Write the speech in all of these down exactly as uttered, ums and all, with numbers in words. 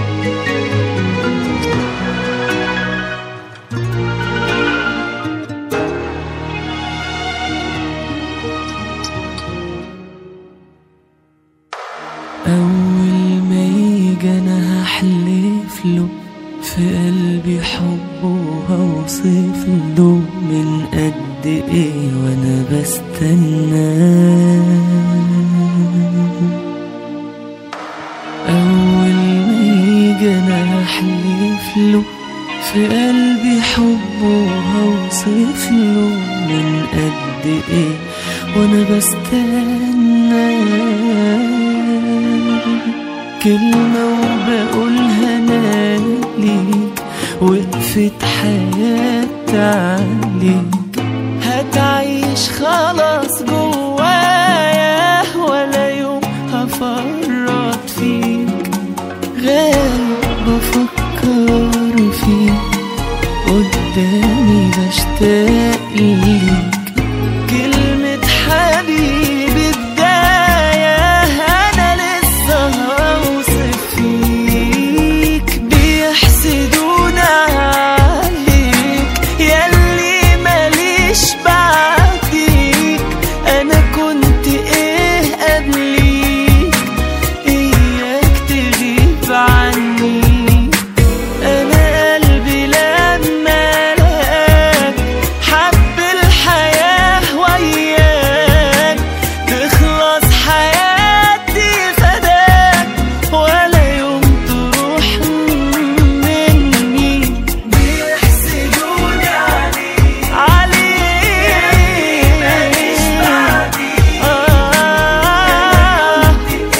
أول ما يجي أنا هحلف له في قلبي حبه وهوصف له من قد إيه وأنا بستناه. أول ما يجي أنا هحلف له في قلبي حبه وهوصف له من قد إيه وأنا بستناه. كلمة وبقولها أنا ليك، وقفت حياتي عليك، هتعيش خلاص جوايا ولا يوم هفرط فيك. غايب بفكر فيك، قدامي بشتاق ليك. كلمة حبيبي بداية، أنا لسه هوصف فيك. بيحسدونا عليك ياللي ماليش بعديك. أنا كنت إيه قبليك؟ إياك تغيب عني. أنا قلبي لما لقاك حب الحياة وياك، تخلص حياتي فداك ولا يوم تروح مني. بيحسدوني عليك عليك ماليش بعديك. آه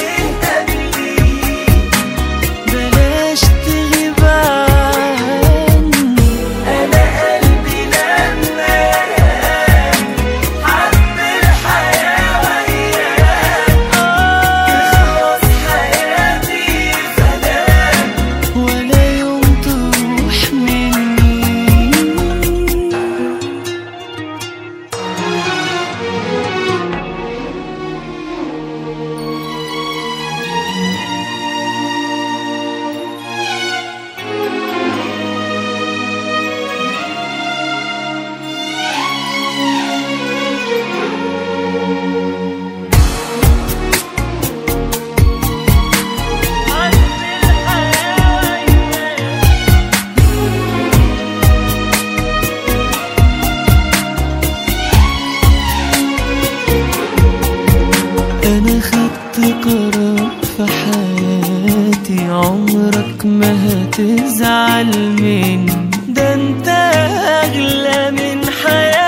بلاش تغيب عني. أنا قلبي لما لقاك حب الحياة وياك، تخلص حياتي فداك ولا يوم تروح مني. أنا خدت قرار في حياتي، عمرك ما هتزعل مني. ده انت أغلى من حياتي.